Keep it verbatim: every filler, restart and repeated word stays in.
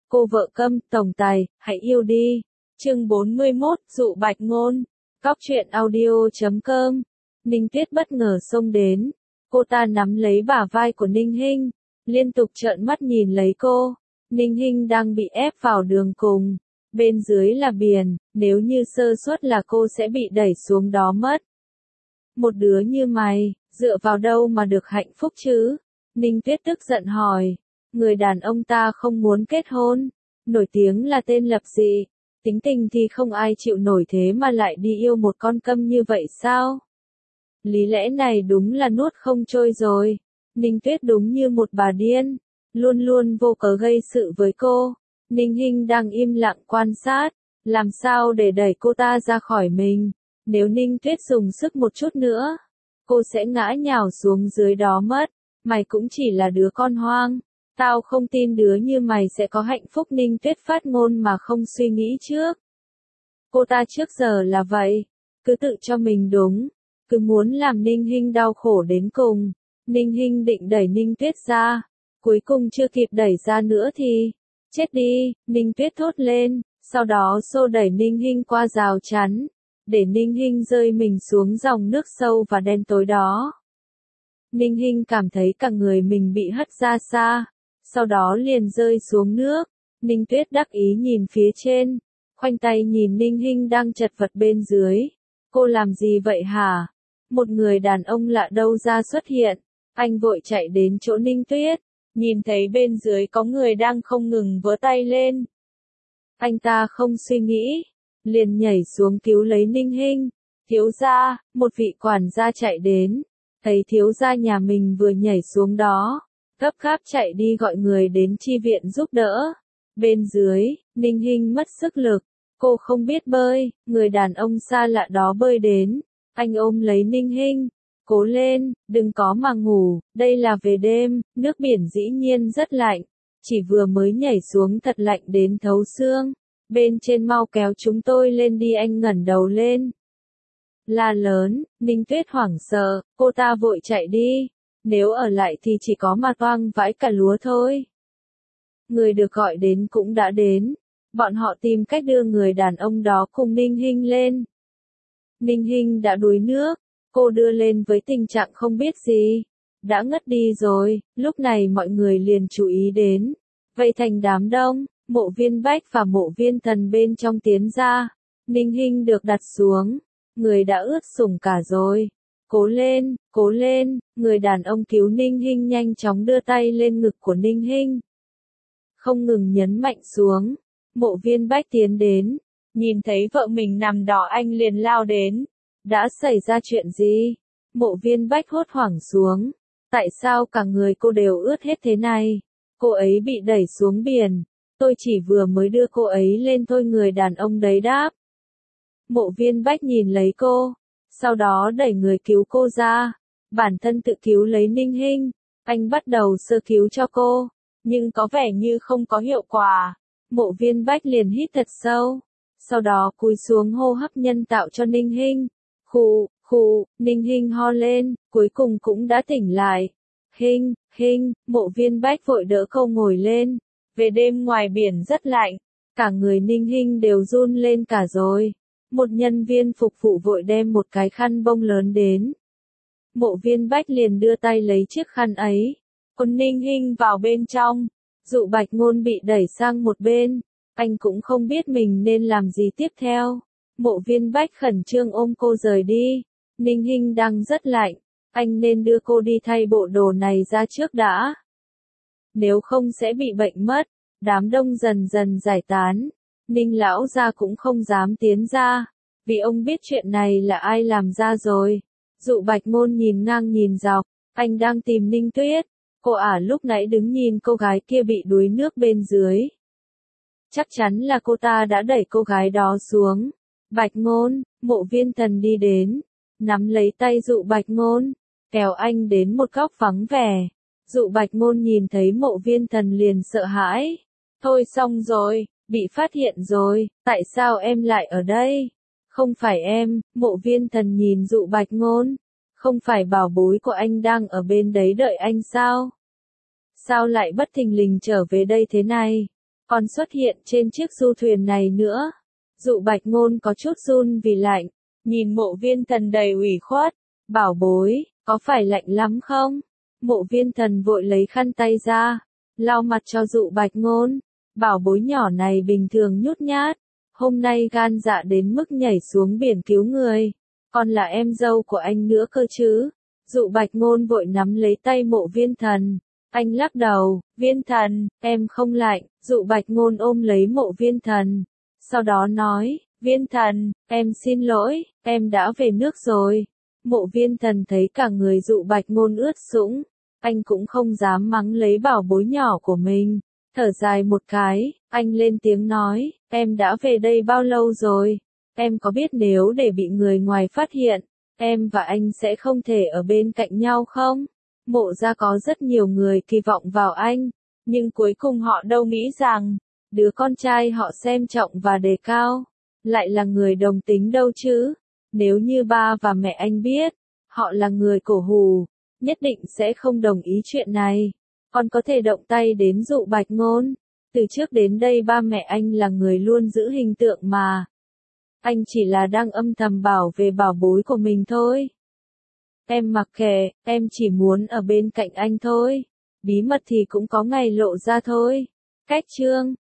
Cô vợ câm, tổng tài, hãy yêu đi. Chương bốn mươi mốt, dụ bạch ngôn. Cóc truyện audio chấm com. Ninh Tuyết bất ngờ xông đến. Cô ta nắm lấy bả vai của Ninh Hinh, liên tục trợn mắt nhìn lấy cô. Ninh Hinh đang bị ép vào đường cùng. Bên dưới là biển, nếu như sơ suất là cô sẽ bị đẩy xuống đó mất. Một đứa như mày, dựa vào đâu mà được hạnh phúc chứ? Ninh Tuyết tức giận hỏi. Người đàn ông ta không muốn kết hôn, nổi tiếng là tên lập dị, tính tình thì không ai chịu nổi, thế mà lại đi yêu một con câm như vậy sao? Lý lẽ này đúng là nuốt không trôi rồi. Ninh Tuyết đúng như một bà điên, luôn luôn vô cớ gây sự với cô. Ninh Hinh đang im lặng quan sát, làm sao để đẩy cô ta ra khỏi mình. Nếu Ninh Tuyết dùng sức một chút nữa, cô sẽ ngã nhào xuống dưới đó mất. Mày cũng chỉ là đứa con hoang. Tao không tin đứa như mày sẽ có hạnh phúc. Ninh Tuyết phát ngôn mà không suy nghĩ trước. Cô ta trước giờ là vậy, cứ tự cho mình đúng, cứ muốn làm Ninh Hinh đau khổ đến cùng. Ninh Hinh định đẩy Ninh Tuyết ra, cuối cùng chưa kịp đẩy ra nữa thì, chết đi, Ninh Tuyết thốt lên, sau đó xô đẩy Ninh Hinh qua rào chắn, để Ninh Hinh rơi mình xuống dòng nước sâu và đen tối đó. Ninh Hinh cảm thấy cả người mình bị hất ra xa, sau đó liền rơi xuống nước. Ninh Tuyết đắc ý nhìn phía trên, khoanh tay nhìn Ninh Hinh đang chật vật bên dưới. Cô làm gì vậy hả? Một người đàn ông lạ đâu ra xuất hiện. Anh vội chạy đến chỗ Ninh Tuyết, nhìn thấy bên dưới có người đang không ngừng vớ tay lên. Anh ta không suy nghĩ, liền nhảy xuống cứu lấy Ninh Hinh. Thiếu gia, một vị quản gia chạy đến, thấy thiếu gia nhà mình vừa nhảy xuống đó, gấp gáp chạy đi gọi người đến chi viện giúp đỡ. Bên dưới, Ninh Hinh mất sức lực, cô không biết bơi, người đàn ông xa lạ đó bơi đến, anh ôm lấy Ninh Hinh, cố lên, đừng có mà ngủ, đây là về đêm, nước biển dĩ nhiên rất lạnh, chỉ vừa mới nhảy xuống thật lạnh đến thấu xương, bên trên mau kéo chúng tôi lên đi. Anh ngẩng đầu lên, la lớn. Ninh Tuyết hoảng sợ, cô ta vội chạy đi. Nếu ở lại thì chỉ có mà toang vãi cả lúa thôi. Người được gọi đến cũng đã đến. Bọn họ tìm cách đưa người đàn ông đó cùng Ninh Hinh lên. Ninh Hinh đã đuối nước, cô đưa lên với tình trạng không biết gì, đã ngất đi rồi. Lúc này mọi người liền chú ý đến, vây thành đám đông. Mộ Viên Bách và Mộ Viên Thần bên trong tiến ra. Ninh Hinh được đặt xuống, người đã ướt sũng cả rồi. Cố lên, cố lên, người đàn ông cứu Ninh Hinh nhanh chóng đưa tay lên ngực của Ninh Hinh, không ngừng nhấn mạnh xuống. Mộ Viên Bách tiến đến, nhìn thấy vợ mình nằm đỏ anh liền lao đến. Đã xảy ra chuyện gì? Mộ Viên Bách hốt hoảng xuống. Tại sao cả người cô đều ướt hết thế này? Cô ấy bị đẩy xuống biển. Tôi chỉ vừa mới đưa cô ấy lên thôi, người đàn ông đấy đáp. Mộ Viên Bách nhìn lấy cô, sau đó đẩy người cứu cô ra, bản thân tự cứu lấy Ninh Hinh. Anh bắt đầu sơ cứu cho cô, nhưng có vẻ như không có hiệu quả. Mộ Viên Bách liền hít thật sâu, sau đó cúi xuống hô hấp nhân tạo cho Ninh Hinh. Khụ, khụ, Ninh Hinh ho lên, cuối cùng cũng đã tỉnh lại. Hinh, Hinh, Mộ Viên Bách vội đỡ cô ngồi lên. Về đêm ngoài biển rất lạnh, cả người Ninh Hinh đều run lên cả rồi. Một nhân viên phục vụ vội đem một cái khăn bông lớn đến. Mộ Viên Bách liền đưa tay lấy chiếc khăn ấy, ôm Ninh Hinh vào bên trong. Dụ Bạch Ngôn bị đẩy sang một bên, anh cũng không biết mình nên làm gì tiếp theo. Mộ Viên Bách khẩn trương ôm cô rời đi. Ninh Hinh đang rất lạnh, anh nên đưa cô đi thay bộ đồ này ra trước đã, nếu không sẽ bị bệnh mất. Đám đông dần dần giải tán. Ninh lão gia cũng không dám tiến ra, vì ông biết chuyện này là ai làm ra rồi. Dụ Bạch Ngôn nhìn ngang nhìn dọc, anh đang tìm Ninh Tuyết. Cô ả lúc nãy đứng nhìn cô gái kia bị đuối nước bên dưới. Chắc chắn là cô ta đã đẩy cô gái đó xuống. Bạch Ngôn, Mộ Viên Thần đi đến, nắm lấy tay Dụ Bạch Ngôn, kéo anh đến một góc vắng vẻ. Dụ Bạch Ngôn nhìn thấy Mộ Viên Thần liền sợ hãi. Thôi xong rồi, bị phát hiện rồi, tại sao em lại ở đây? Không phải em. Mộ Viên Thần nhìn Dụ Bạch Ngôn. Không phải bảo bối của anh đang ở bên đấy đợi anh sao? Sao lại bất thình lình trở về đây thế này? còn xuất hiện trên chiếc du thuyền này nữa. Dụ Bạch Ngôn có chút run vì lạnh, nhìn Mộ Viên Thần đầy ủy khuất, bảo bối, có phải lạnh lắm không? Mộ Viên Thần vội lấy khăn tay ra, lau mặt cho Dụ Bạch Ngôn, bảo bối nhỏ này bình thường nhút nhát, hôm nay gan dạ đến mức nhảy xuống biển cứu người, còn là em dâu của anh nữa cơ chứ. Dụ Bạch Ngôn vội nắm lấy tay Mộ Viên Thần, anh lắc đầu, Viên Thần, em không lạnh. Dụ Bạch Ngôn ôm lấy Mộ Viên Thần, sau đó nói, Viên Thần, em xin lỗi, em đã về nước rồi. Mộ Viên Thần thấy cả người Dụ Bạch Ngôn ướt sũng, anh cũng không dám mắng lấy bảo bối nhỏ của mình, thở dài một cái, anh lên tiếng nói, em đã về đây bao lâu rồi? Em có biết nếu để bị người ngoài phát hiện, em và anh sẽ không thể ở bên cạnh nhau không? Mộ gia có rất nhiều người kỳ vọng vào anh, nhưng cuối cùng họ đâu nghĩ rằng, đứa con trai họ xem trọng và đề cao, lại là người đồng tính đâu chứ. Nếu như ba và mẹ anh biết, họ là người cổ hủ, nhất định sẽ không đồng ý chuyện này. Còn có thể động tay đến Dụ Bạch Ngôn. Từ trước đến đây ba mẹ anh là người luôn giữ hình tượng mà. Anh chỉ là đang âm thầm bảo vệ bảo bối của mình thôi. Em mặc kệ, em chỉ muốn ở bên cạnh anh thôi. Bí mật thì cũng có ngày lộ ra thôi. Cách chương